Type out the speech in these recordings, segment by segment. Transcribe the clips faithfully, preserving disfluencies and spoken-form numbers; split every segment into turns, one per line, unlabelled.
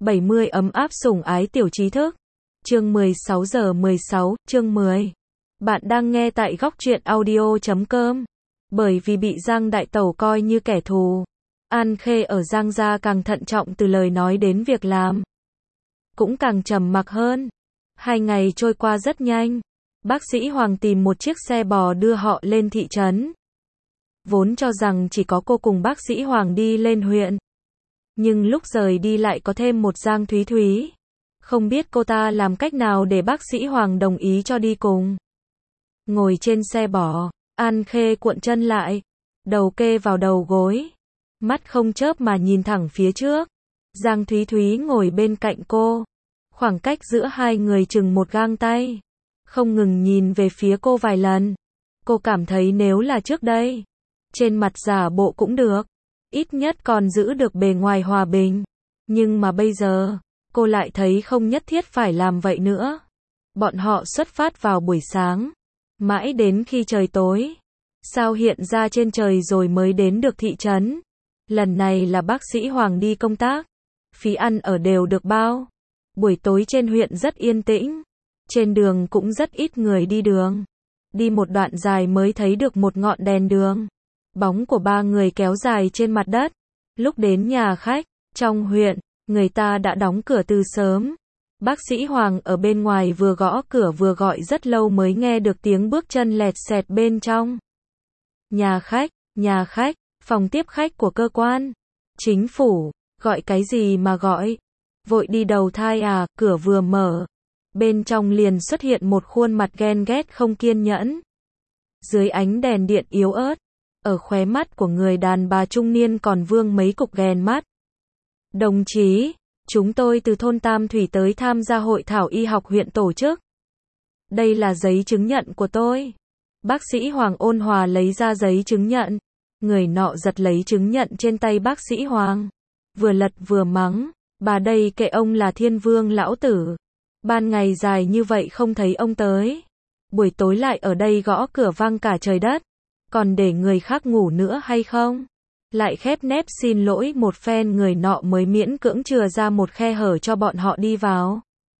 bảy mươi ấm áp sủng ái tiểu trí thức. Chương mười sáu giờ mười sáu, chương mười. Bạn đang nghe tại góc truyện audio chấm com. Bởi vì bị Giang Đại Tẩu coi như kẻ thù, An Khê ở Giang gia càng thận trọng từ lời nói đến việc làm. Cũng càng trầm mặc hơn. Hai ngày trôi qua rất nhanh. Bác sĩ Hoàng tìm một chiếc xe bò đưa họ lên thị trấn. Vốn cho rằng chỉ có cô cùng bác sĩ Hoàng đi lên huyện. Nhưng lúc rời đi lại có thêm một Giang Thúy Thúy. Không biết cô ta làm cách nào để bác sĩ Hoàng đồng ý cho đi cùng. Ngồi trên xe bò, An Khê cuộn chân lại, đầu kê vào đầu gối, mắt không chớp mà nhìn thẳng phía trước. Giang Thúy Thúy ngồi bên cạnh cô. Khoảng cách giữa hai người chừng một gang tay. Không ngừng nhìn về phía cô vài lần. Cô cảm thấy nếu là trước đây, trên mặt giả bộ cũng được. Ít nhất còn giữ được bề ngoài hòa bình. Nhưng mà bây giờ, cô lại thấy không nhất thiết phải làm vậy nữa. Bọn họ xuất phát vào buổi sáng. Mãi đến khi trời tối. Sao hiện ra trên trời rồi mới đến được thị trấn. Lần này là bác sĩ Hoàng đi công tác. Phí ăn ở đều được bao. Buổi tối trên huyện rất yên tĩnh. Trên đường cũng rất ít người đi đường. Đi một đoạn dài mới thấy được một ngọn đèn đường. Bóng của ba người kéo dài trên mặt đất. Lúc đến nhà khách, trong huyện, người ta đã đóng cửa từ sớm. Bác sĩ Hoàng ở bên ngoài vừa gõ cửa vừa gọi rất lâu mới nghe được tiếng bước chân lẹt xẹt bên trong. Nhà khách, nhà khách, phòng tiếp khách của cơ quan. Chính phủ, gọi cái gì mà gọi? Vội đi đầu thai à, cửa vừa mở. Bên trong liền xuất hiện một khuôn mặt ghen ghét không kiên nhẫn. Dưới ánh đèn điện yếu ớt, ở khóe mắt của người đàn bà trung niên còn vương mấy cục ghen mắt. Đồng chí, chúng tôi từ thôn Tam Thủy tới tham gia hội thảo y học huyện tổ chức. Đây là giấy chứng nhận của tôi. Bác sĩ Hoàng ôn hòa lấy ra giấy chứng nhận. Người nọ giật lấy chứng nhận trên tay bác sĩ Hoàng. Vừa lật vừa mắng. Bà đây kệ ông là thiên vương lão tử. Ban ngày dài như vậy không thấy ông tới. Buổi tối lại ở đây gõ cửa vang cả trời đất. Còn để người khác ngủ nữa hay không? Lại khép nép xin lỗi một phen, người nọ mới miễn cưỡng chừa ra một khe hở cho bọn họ đi vào.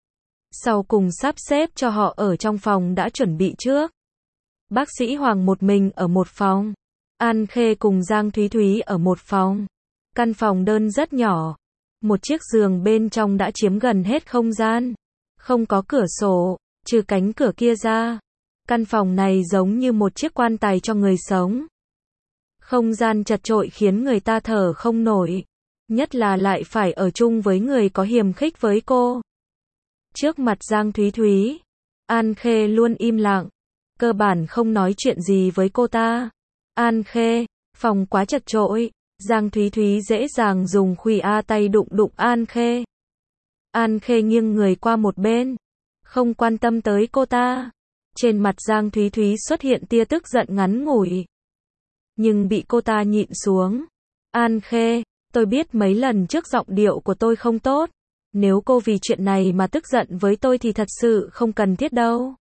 Sau cùng sắp xếp cho họ ở trong phòng đã chuẩn bị trước. Bác sĩ Hoàng một mình ở một phòng. An Khê cùng Giang Thúy Thúy ở một phòng. Căn phòng đơn rất nhỏ. Một chiếc giường bên trong đã chiếm gần hết không gian. Không có cửa sổ, trừ cánh cửa kia ra. Căn phòng này giống như một chiếc quan tài cho người sống. Không gian chật chội khiến người ta thở không nổi. Nhất là lại phải ở chung với người có hiềm khích với cô. Trước mặt Giang Thúy Thúy, An Khê luôn im lặng. Cơ bản không nói chuyện gì với cô ta. An Khê, phòng quá chật chội. Giang Thúy Thúy dễ dàng dùng khuỷu a tay đụng đụng An Khê. An Khê nghiêng người qua một bên. Không quan tâm tới cô ta. Trên mặt Giang Thúy Thúy xuất hiện tia tức giận ngắn ngủi. Nhưng bị cô ta nhịn xuống. An Khê, tôi biết mấy lần trước giọng điệu của tôi không tốt. Nếu cô vì chuyện này mà tức giận với tôi thì thật sự không cần thiết đâu.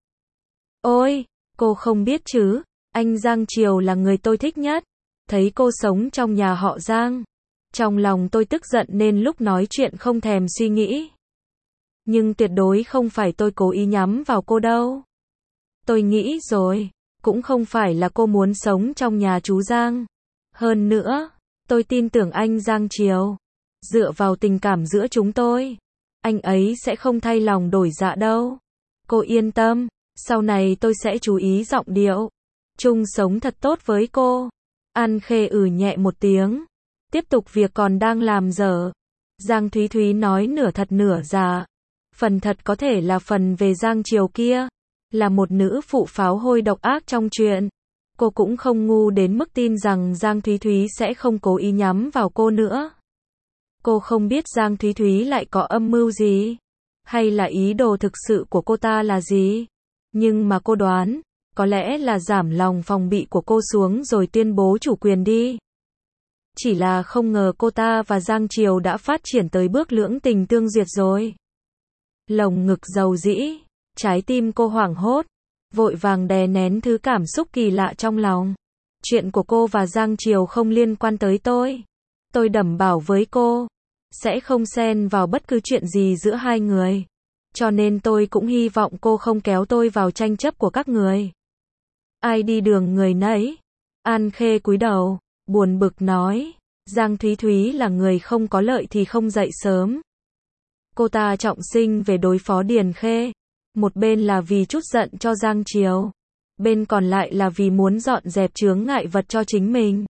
Ôi, cô không biết chứ. Anh Giang Triều là người tôi thích nhất. Thấy cô sống trong nhà họ Giang. Trong lòng tôi tức giận nên lúc nói chuyện không thèm suy nghĩ. Nhưng tuyệt đối không phải tôi cố ý nhắm vào cô đâu. Tôi nghĩ rồi. Cũng không phải là cô muốn sống trong nhà chú Giang. Hơn nữa, tôi tin tưởng anh Giang Triều. Dựa vào tình cảm giữa chúng tôi, anh ấy sẽ không thay lòng đổi dạ đâu. Cô yên tâm, sau này tôi sẽ chú ý giọng điệu. Chung sống thật tốt với cô. An Khê ừ nhẹ một tiếng. Tiếp tục việc còn đang làm dở. Giang Thúy Thúy nói nửa thật nửa giả. Phần thật có thể là phần về Giang Triều kia. Là một nữ phụ pháo hôi độc ác trong chuyện. Cô cũng không ngu đến mức tin rằng Giang Thúy Thúy sẽ không cố ý nhắm vào cô nữa. Cô không biết Giang Thúy Thúy lại có âm mưu gì. Hay là ý đồ thực sự của cô ta là gì. Nhưng mà cô đoán, có lẽ là giảm lòng phòng bị của cô xuống rồi tuyên bố chủ quyền đi. Chỉ là không ngờ cô ta và Giang Triều đã phát triển tới bước lưỡng tình tương duyệt rồi. Lồng ngực dầu dĩ. Trái tim cô hoảng hốt, vội vàng đè nén thứ cảm xúc kỳ lạ trong lòng. Chuyện của cô và Giang Triều không liên quan tới tôi. Tôi đảm bảo với cô, sẽ không xen vào bất cứ chuyện gì giữa hai người. Cho nên tôi cũng hy vọng cô không kéo tôi vào tranh chấp của các người. Ai đi đường người nấy. An Khê cúi đầu, buồn bực nói. Giang Thúy Thúy là người không có lợi thì không dậy sớm. Cô ta trọng sinh về đối phó Điền Khê. Một bên là vì chút giận cho Giang Triều. Bên còn lại là vì muốn dọn dẹp chướng ngại vật cho chính mình.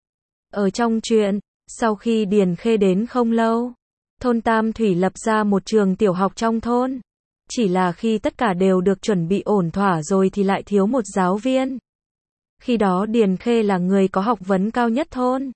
Ở trong chuyện, sau khi Điền Khê đến không lâu, thôn Tam Thủy lập ra một trường tiểu học trong thôn. Chỉ là khi tất cả đều được chuẩn bị ổn thỏa rồi thì lại thiếu một giáo viên. Khi đó Điền Khê là người có học vấn cao nhất thôn.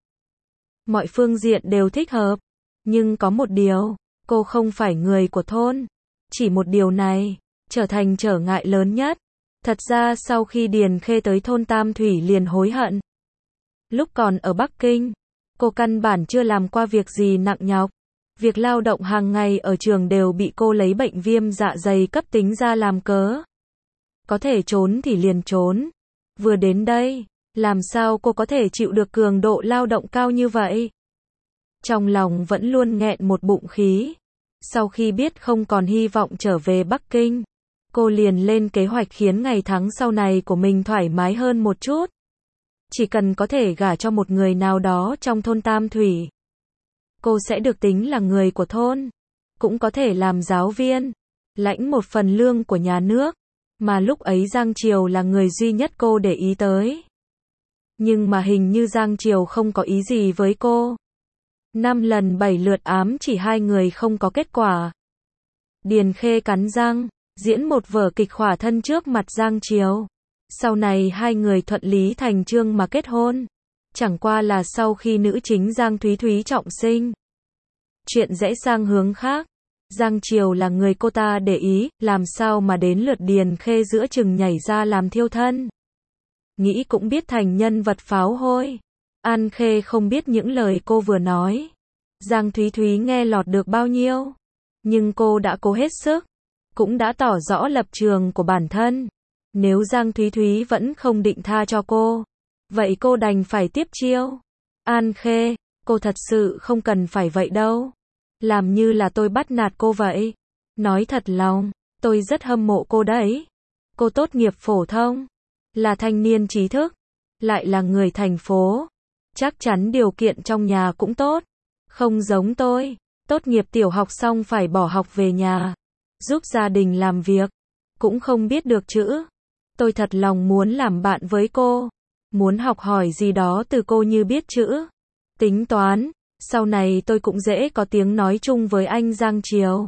Mọi phương diện đều thích hợp. Nhưng có một điều, cô không phải người của thôn. Chỉ một điều này, trở thành trở ngại lớn nhất. Thật ra sau khi Điền Khê tới thôn Tam Thủy liền hối hận. Lúc còn ở Bắc Kinh, cô căn bản chưa làm qua việc gì nặng nhọc. Việc lao động hàng ngày ở trường đều bị cô lấy bệnh viêm dạ dày cấp tính ra làm cớ. Có thể trốn thì liền trốn. Vừa đến đây, làm sao cô có thể chịu được cường độ lao động cao như vậy? Trong lòng vẫn luôn nghẹn một bụng khí. Sau khi biết không còn hy vọng trở về Bắc Kinh, cô liền lên kế hoạch khiến ngày tháng sau này của mình thoải mái hơn một chút. Chỉ cần có thể gả cho một người nào đó trong thôn Tam Thủy, cô sẽ được tính là người của thôn. Cũng có thể làm giáo viên, lãnh một phần lương của nhà nước. Mà lúc ấy Giang Triều là người duy nhất cô để ý tới. Nhưng mà hình như Giang Triều không có ý gì với cô. Năm lần bảy lượt ám chỉ hai người không có kết quả. Điền Khê cắn răng, diễn một vở kịch khỏa thân trước mặt Giang Triều. Sau này hai người thuận lý thành chương mà kết hôn. Chẳng qua là sau khi nữ chính Giang Thúy Thúy trọng sinh. Chuyện rẽ sang hướng khác. Giang Triều là người cô ta để ý, làm sao mà đến lượt Điền Khê giữa chừng nhảy ra làm thiêu thân. Nghĩ cũng biết thành nhân vật pháo hôi. An Khê không biết những lời cô vừa nói. Giang Thúy Thúy nghe lọt được bao nhiêu. Nhưng cô đã cố hết sức. Cũng đã tỏ rõ lập trường của bản thân. Nếu Giang Thúy Thúy vẫn không định tha cho cô, vậy cô đành phải tiếp chiêu. An Khê, cô thật sự không cần phải vậy đâu. Làm như là tôi bắt nạt cô vậy. Nói thật lòng, tôi rất hâm mộ cô đấy. Cô tốt nghiệp phổ thông, là thanh niên trí thức, lại là người thành phố. Chắc chắn điều kiện trong nhà cũng tốt. Không giống tôi, tốt nghiệp tiểu học xong phải bỏ học về nhà, giúp gia đình làm việc, cũng không biết được chữ. Tôi thật lòng muốn làm bạn với cô, muốn học hỏi gì đó từ cô như biết chữ, tính toán, sau này tôi cũng dễ có tiếng nói chung với anh Giang Triều.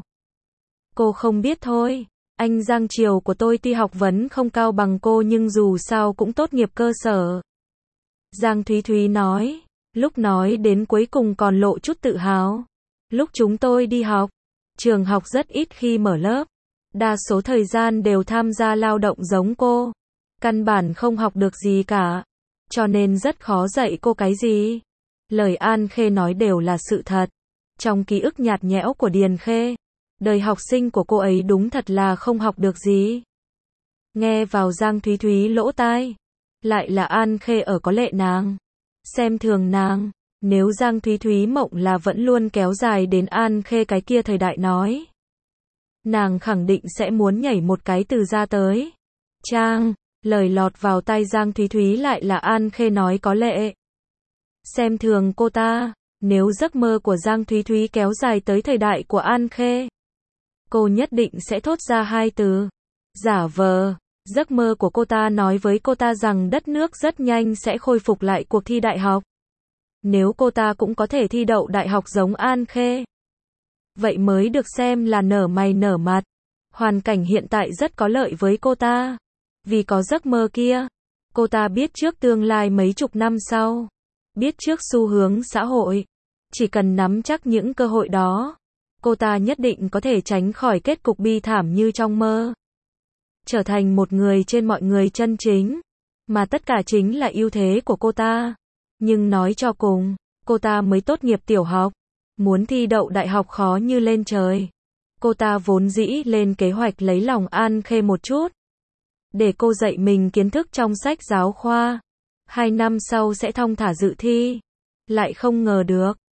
Cô không biết thôi, anh Giang Triều của tôi tuy học vấn không cao bằng cô nhưng dù sao cũng tốt nghiệp cơ sở. Giang Thúy Thúy nói, lúc nói đến cuối cùng còn lộ chút tự hào. Lúc chúng tôi đi học, trường học rất ít khi mở lớp. Đa số thời gian đều tham gia lao động giống cô. Căn bản không học được gì cả. Cho nên rất khó dạy cô cái gì. Lời An Khê nói đều là sự thật. Trong ký ức nhạt nhẽo của Điền Khê, đời học sinh của cô ấy đúng thật là không học được gì. Nghe vào Giang Thúy Thúy lỗ tai. Lại là An Khê ở có lệ nàng. Xem thường nàng. Nếu Giang Thúy Thúy mộng là vẫn luôn kéo dài đến An Khê cái kia thời đại nói. Nàng khẳng định sẽ muốn nhảy một cái từ ra tới. Trang, lời lọt vào tai Giang Thúy Thúy lại là An Khê nói có lệ. Xem thường cô ta, nếu giấc mơ của Giang Thúy Thúy kéo dài tới thời đại của An Khê, cô nhất định sẽ thốt ra hai từ. Giả vờ, giấc mơ của cô ta nói với cô ta rằng đất nước rất nhanh sẽ khôi phục lại cuộc thi đại học. Nếu cô ta cũng có thể thi đậu đại học giống An Khê, vậy mới được xem là nở mày nở mặt. Hoàn cảnh hiện tại rất có lợi với cô ta. Vì có giấc mơ kia, cô ta biết trước tương lai mấy chục năm sau, biết trước xu hướng xã hội. Chỉ cần nắm chắc những cơ hội đó, cô ta nhất định có thể tránh khỏi kết cục bi thảm như trong mơ. Trở thành một người trên mọi người chân chính, mà tất cả chính là ưu thế của cô ta. Nhưng nói cho cùng, cô ta mới tốt nghiệp tiểu học, muốn thi đậu đại học khó như lên trời. Cô ta vốn dĩ lên kế hoạch lấy lòng An Khê một chút, để cô dạy mình kiến thức trong sách giáo khoa. Hai năm sau sẽ thong thả dự thi. Lại không ngờ được,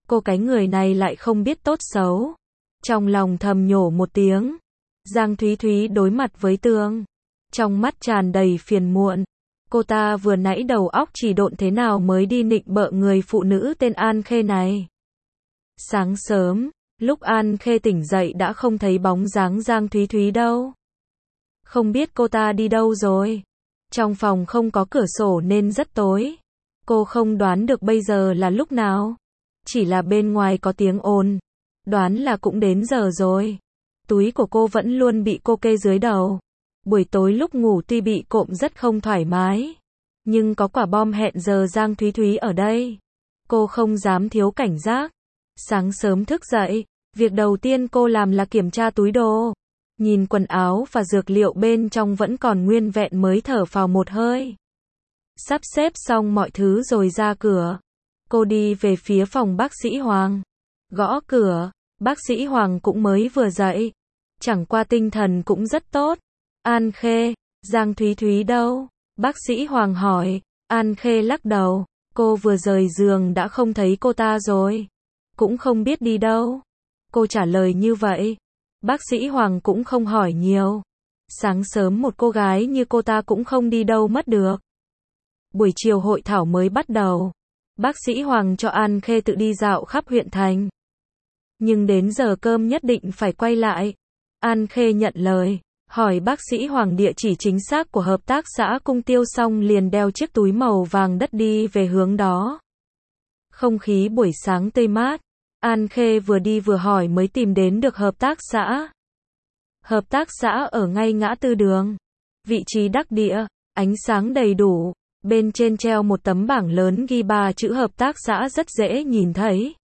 Cô cái người này lại không biết tốt xấu. Trong lòng thầm nhổ một tiếng. Giang Thúy Thúy đối mặt với tường. Trong mắt tràn đầy phiền muộn. Cô ta vừa nãy đầu óc chỉ độn thế nào mới đi nịnh bợ người phụ nữ tên An Khê này. Sáng sớm, lúc An Khê tỉnh dậy đã không thấy bóng dáng Giang Thúy Thúy đâu. Không biết cô ta đi đâu rồi. Trong phòng không có cửa sổ nên rất tối. Cô không đoán được bây giờ là lúc nào. Chỉ là bên ngoài có tiếng ồn. Đoán là cũng đến giờ rồi. Túi của cô vẫn luôn bị cô kê dưới đầu. Buổi tối lúc ngủ tuy bị cộm rất không thoải mái. Nhưng có quả bom hẹn giờ Giang Thúy Thúy ở đây. Cô không dám thiếu cảnh giác. Sáng sớm thức dậy, việc đầu tiên cô làm là kiểm tra túi đồ. Nhìn quần áo và dược liệu bên trong vẫn còn nguyên vẹn mới thở phào một hơi. Sắp xếp xong mọi thứ rồi ra cửa. Cô đi về phía phòng bác sĩ Hoàng. Gõ cửa, bác sĩ Hoàng cũng mới vừa dậy. Chẳng qua tinh thần cũng rất tốt. An Khê, Giang Thúy Thúy đâu? Bác sĩ Hoàng hỏi. An Khê lắc đầu. Cô vừa rời giường đã không thấy cô ta rồi. Cũng không biết đi đâu. Cô trả lời như vậy. Bác sĩ Hoàng cũng không hỏi nhiều. Sáng sớm một cô gái như cô ta cũng không đi đâu mất được. Buổi chiều hội thảo mới bắt đầu. Bác sĩ Hoàng cho An Khê tự đi dạo khắp huyện thành. Nhưng đến giờ cơm nhất định phải quay lại. An Khê nhận lời. Hỏi bác sĩ Hoàng địa chỉ chính xác của hợp tác xã Cung Tiêu xong liền đeo chiếc túi màu vàng đất đi về hướng đó. Không khí buổi sáng tươi mát. An Khê vừa đi vừa hỏi mới tìm đến được hợp tác xã. Hợp tác xã ở ngay ngã tư đường. Vị trí đắc địa, ánh sáng đầy đủ. Bên trên treo một tấm bảng lớn ghi ba chữ hợp tác xã rất dễ nhìn thấy.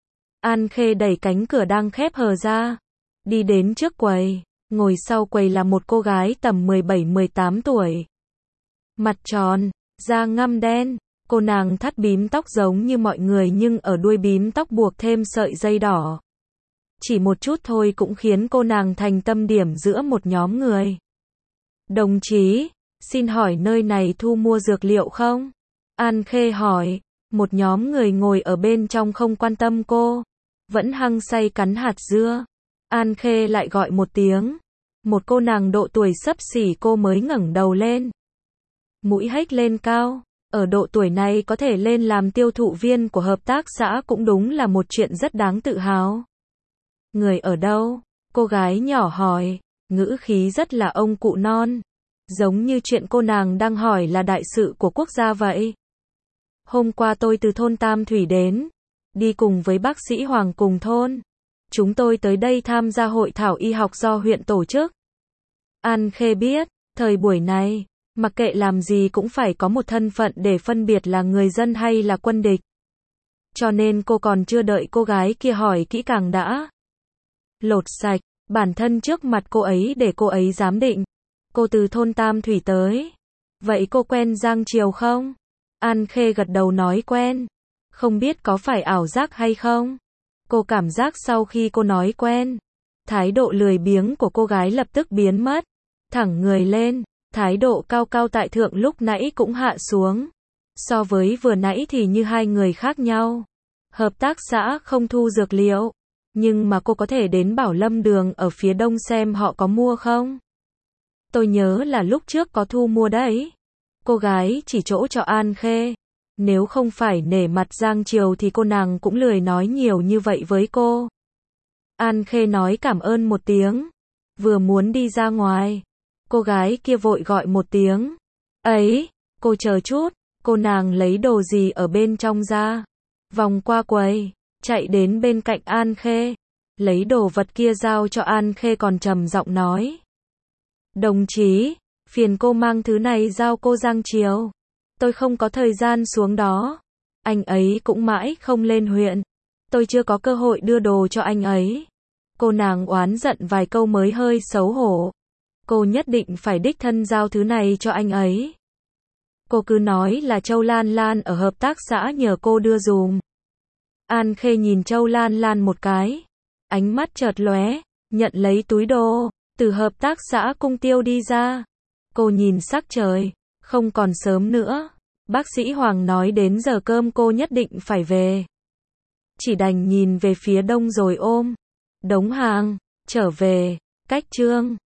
An Khê đẩy cánh cửa đang khép hờ ra. Đi đến trước quầy. Ngồi sau quầy là một cô gái tầm mười bảy mười tám tuổi. Mặt tròn, da ngăm đen. Cô nàng thắt bím tóc giống như mọi người nhưng ở đuôi bím tóc buộc thêm sợi dây đỏ. Chỉ một chút thôi cũng khiến cô nàng thành tâm điểm giữa một nhóm người. Đồng chí, xin hỏi nơi này thu mua dược liệu không? An Khê hỏi. Một nhóm người ngồi ở bên trong không quan tâm cô. Vẫn hăng say cắn hạt dưa. An Khê lại gọi một tiếng. Một cô nàng độ tuổi xấp xỉ cô mới ngẩng đầu lên. Mũi hếch lên cao. Ở độ tuổi này có thể lên làm tiêu thụ viên của hợp tác xã cũng đúng là một chuyện rất đáng tự hào. Người ở đâu? Cô gái nhỏ hỏi. Ngữ khí rất là ông cụ non. Giống như chuyện cô nàng đang hỏi là đại sự của quốc gia vậy. Hôm qua tôi từ thôn Tam Thủy đến. Đi cùng với bác sĩ Hoàng cùng thôn. Chúng tôi tới đây tham gia hội thảo y học do huyện tổ chức. An Khê biết, thời buổi này, mặc kệ làm gì cũng phải có một thân phận để phân biệt là người dân hay là quân địch. Cho nên cô còn chưa đợi cô gái kia hỏi kỹ càng đã. Lột sạch, bản thân trước mặt cô ấy để cô ấy giám định. Cô từ thôn Tam Thủy tới. Vậy cô quen Giang Triều không? An Khê gật đầu nói quen. Không biết có phải ảo giác hay không? Cô cảm giác sau khi cô nói quen, thái độ lười biếng của cô gái lập tức biến mất. Thẳng người lên, thái độ cao cao tại thượng lúc nãy cũng hạ xuống. So với vừa nãy thì như hai người khác nhau. Hợp tác xã không thu dược liệu, nhưng mà cô có thể đến Bảo Lâm Đường ở phía đông xem họ có mua không? Tôi nhớ là lúc trước có thu mua đấy. Cô gái chỉ chỗ cho An Khê. Nếu không phải nể mặt Giang Triều thì cô nàng cũng lười nói nhiều như vậy với cô. An Khê nói cảm ơn một tiếng. Vừa muốn đi ra ngoài. Cô gái kia vội gọi một tiếng. Ấy, cô chờ chút. Cô nàng lấy đồ gì ở bên trong ra. Vòng qua quầy. Chạy đến bên cạnh An Khê. Lấy đồ vật kia giao cho An Khê còn trầm giọng nói. Đồng chí, phiền cô mang thứ này giao cô Giang Triều. Tôi không có thời gian xuống đó. Anh ấy cũng mãi không lên huyện. Tôi chưa có cơ hội đưa đồ cho anh ấy. Cô nàng oán giận vài câu mới hơi xấu hổ. Cô nhất định phải đích thân giao thứ này cho anh ấy. Cô cứ nói là Châu Lan Lan ở hợp tác xã nhờ cô đưa dùm. An Khê nhìn Châu Lan Lan một cái. Ánh mắt chợt lóe, nhận lấy túi đồ, từ hợp tác xã Cung Tiêu đi ra. Cô nhìn sắc trời. Không còn sớm nữa. Bác sĩ Hoàng nói đến giờ cơm cô nhất định phải về. chỉ đành nhìn về phía đông rồi ôm đống hàng trở về. Cách chương